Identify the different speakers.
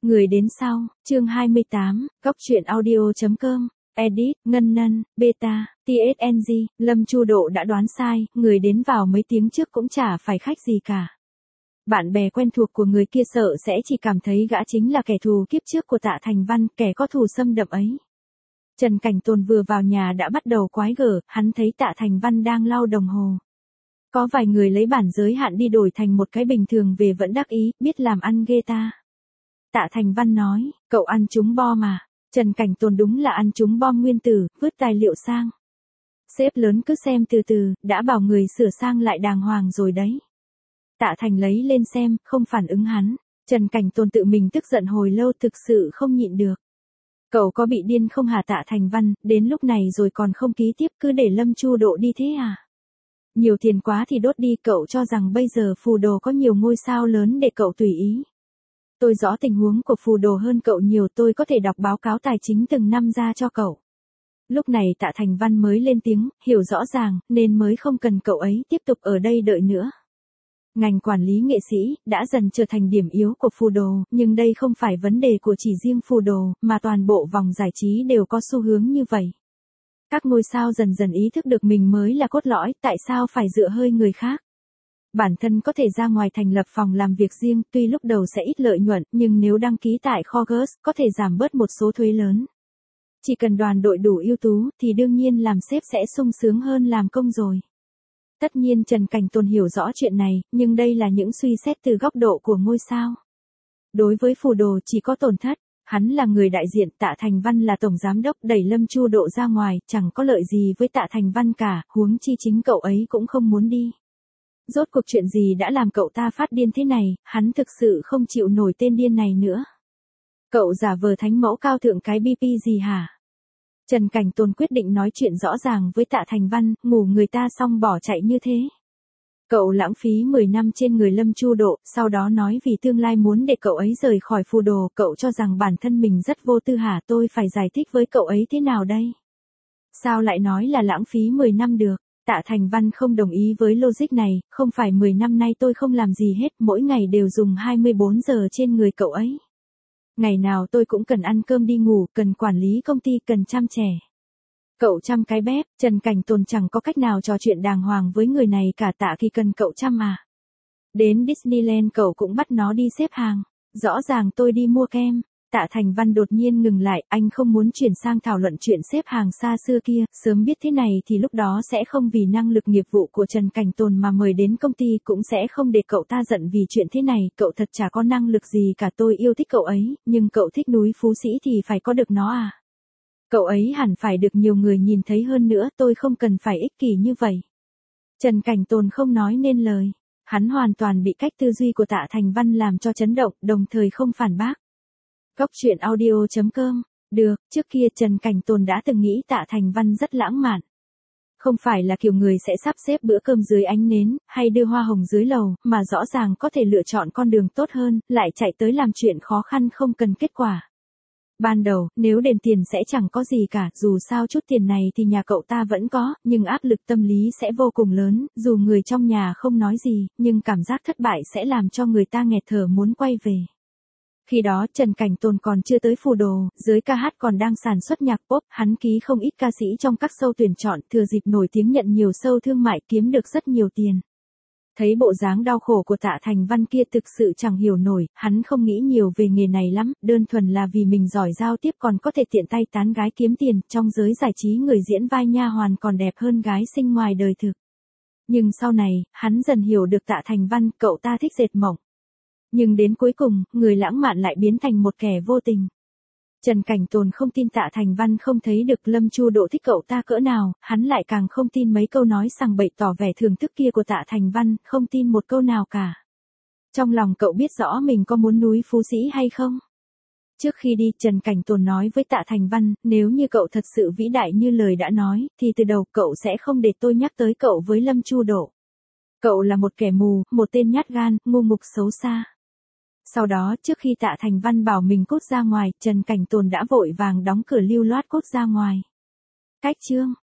Speaker 1: Người đến sau, chương 28, Cóc truyện audio.com, edit, Ngân Nân, beta, TSNG, Lâm Chu Độ đã đoán sai, người đến vào mấy tiếng trước cũng chả phải khách gì cả. Bạn bè quen thuộc của người kia sợ sẽ chỉ cảm thấy gã chính là kẻ thù kiếp trước của Tạ Thành Văn, kẻ có thù xâm đậm ấy. Trần Cảnh Tồn vừa vào nhà đã bắt đầu quái gở, hắn thấy Tạ Thành Văn đang lau đồng hồ. Có vài người lấy bản giới hạn đi đổi thành một cái bình thường về vẫn đắc ý, biết làm ăn ghê ta. Tạ Thành Văn nói, cậu ăn trúng bom mà. Trần Cảnh Tồn đúng là ăn trúng bom nguyên tử, vứt tài liệu sang. Sếp lớn cứ xem từ từ, đã bảo người sửa sang lại đàng hoàng rồi đấy. Tạ Thành lấy lên xem, không phản ứng hắn. Trần Cảnh Tồn tự mình tức giận hồi lâu, thực sự không nhịn được. Cậu có bị điên không hả Tạ Thành Văn, đến lúc này rồi còn không ký tiếp, cứ để Lâm Chu Độ đi thế à? Nhiều tiền quá thì đốt đi, cậu cho rằng bây giờ phù đồ có nhiều ngôi sao lớn để cậu tùy ý. Tôi rõ tình huống của phù đồ hơn cậu nhiều, tôi có thể đọc báo cáo tài chính từng năm ra cho cậu. Lúc này Tạ Thành Văn mới lên tiếng, hiểu rõ ràng, nên mới không cần cậu ấy tiếp tục ở đây đợi nữa. Ngành quản lý nghệ sĩ đã dần trở thành điểm yếu của phù đồ, nhưng đây không phải vấn đề của chỉ riêng phù đồ, mà toàn bộ vòng giải trí đều có xu hướng như vậy. Các ngôi sao dần dần ý thức được mình mới là cốt lõi, tại sao phải dựa hơi người khác. Bản thân có thể ra ngoài thành lập phòng làm việc riêng, tuy lúc đầu sẽ ít lợi nhuận, nhưng nếu đăng ký tại kho GUS, có thể giảm bớt một số thuế lớn. Chỉ cần đoàn đội đủ ưu tú, thì đương nhiên làm sếp sẽ sung sướng hơn làm công rồi. Tất nhiên Trần Cảnh Tồn hiểu rõ chuyện này, nhưng đây là những suy xét từ góc độ của ngôi sao. Đối với phù đồ chỉ có tổn thất, hắn là người đại diện, Tạ Thành Văn là tổng giám đốc, đẩy Lâm Chu Độ ra ngoài, chẳng có lợi gì với Tạ Thành Văn cả, huống chi chính cậu ấy cũng không muốn đi. Rốt cuộc chuyện gì đã làm cậu ta phát điên thế này, hắn thực sự không chịu nổi tên điên này nữa. Cậu giả vờ thánh mẫu cao thượng cái BP gì hả? Trần Cảnh Tồn quyết định nói chuyện rõ ràng với Tạ Thành Văn, ngủ người ta xong bỏ chạy như thế. Cậu lãng phí 10 năm trên người Lâm Chu Độ, sau đó nói vì tương lai muốn để cậu ấy rời khỏi phù đồ, cậu cho rằng bản thân mình rất vô tư hả, tôi phải giải thích với cậu ấy thế nào đây? Sao lại nói là lãng phí 10 năm được? Tạ Thành Văn không đồng ý với logic này, không phải 10 năm nay tôi không làm gì hết, mỗi ngày đều dùng 24 giờ trên người cậu ấy. Ngày nào tôi cũng cần ăn cơm đi ngủ, cần quản lý công ty, cần chăm trẻ. Cậu chăm cái bếp, Trần Cảnh Tồn chẳng có cách nào trò chuyện đàng hoàng với người này cả, Tạ Kỳ cần cậu chăm à. Đến Disneyland cậu cũng bắt nó đi xếp hàng, rõ ràng tôi đi mua kem. Tạ Thành Văn đột nhiên ngừng lại, anh không muốn chuyển sang thảo luận chuyện xếp hàng xa xưa kia, sớm biết thế này thì lúc đó sẽ không vì năng lực nghiệp vụ của Trần Cảnh Tồn mà mời đến công ty, cũng sẽ không để cậu ta giận vì chuyện thế này, cậu thật chả có năng lực gì cả, tôi yêu thích cậu ấy, nhưng cậu thích núi Phú Sĩ thì phải có được nó à. Cậu ấy hẳn phải được nhiều người nhìn thấy hơn nữa, tôi không cần phải ích kỷ như vậy. Trần Cảnh Tồn không nói nên lời, hắn hoàn toàn bị cách tư duy của Tạ Thành Văn làm cho chấn động, đồng thời không phản bác. Cóc truyện audio.com, được, trước kia Trần Cảnh Tồn đã từng nghĩ Tạ Thành Văn rất lãng mạn. Không phải là kiểu người sẽ sắp xếp bữa cơm dưới ánh nến, hay đưa hoa hồng dưới lầu, mà rõ ràng có thể lựa chọn con đường tốt hơn, lại chạy tới làm chuyện khó khăn không cần kết quả. Ban đầu, nếu đền tiền sẽ chẳng có gì cả, dù sao chút tiền này thì nhà cậu ta vẫn có, nhưng áp lực tâm lý sẽ vô cùng lớn, dù người trong nhà không nói gì, nhưng cảm giác thất bại sẽ làm cho người ta nghẹt thở muốn quay về. Khi đó Trần Cảnh Tồn còn chưa tới phù đồ, giới ca hát còn đang sản xuất nhạc pop, hắn ký không ít ca sĩ trong các show tuyển chọn, thừa dịp nổi tiếng nhận nhiều show thương mại, kiếm được rất nhiều tiền. Thấy bộ dáng đau khổ của Tạ Thành Văn kia thực sự chẳng hiểu nổi, hắn không nghĩ nhiều về nghề này lắm, đơn thuần là vì mình giỏi giao tiếp còn có thể tiện tay tán gái kiếm tiền, trong giới giải trí người diễn vai nha hoàn còn đẹp hơn gái xinh ngoài đời thực. Nhưng sau này, hắn dần hiểu được Tạ Thành Văn, cậu ta thích dệt mộng. Nhưng đến cuối cùng, người lãng mạn lại biến thành một kẻ vô tình. Trần Cảnh Tồn không tin Tạ Thành Văn không thấy được Lâm Chu Độ thích cậu ta cỡ nào, hắn lại càng không tin mấy câu nói sằng bậy tỏ vẻ thưởng thức kia của Tạ Thành Văn, không tin một câu nào cả. Trong lòng cậu biết rõ mình có muốn núi Phú Sĩ hay không? Trước khi đi, Trần Cảnh Tồn nói với Tạ Thành Văn, nếu như cậu thật sự vĩ đại như lời đã nói, thì từ đầu cậu sẽ không để tôi nhắc tới cậu với Lâm Chu Độ. Cậu là một kẻ mù, một tên nhát gan, ngu ngục xấu xa. Sau đó, trước khi Tạ Thành Văn bảo mình cút ra ngoài, Trần Cảnh Tồn đã vội vàng đóng cửa lưu loát cút ra ngoài. Cách chương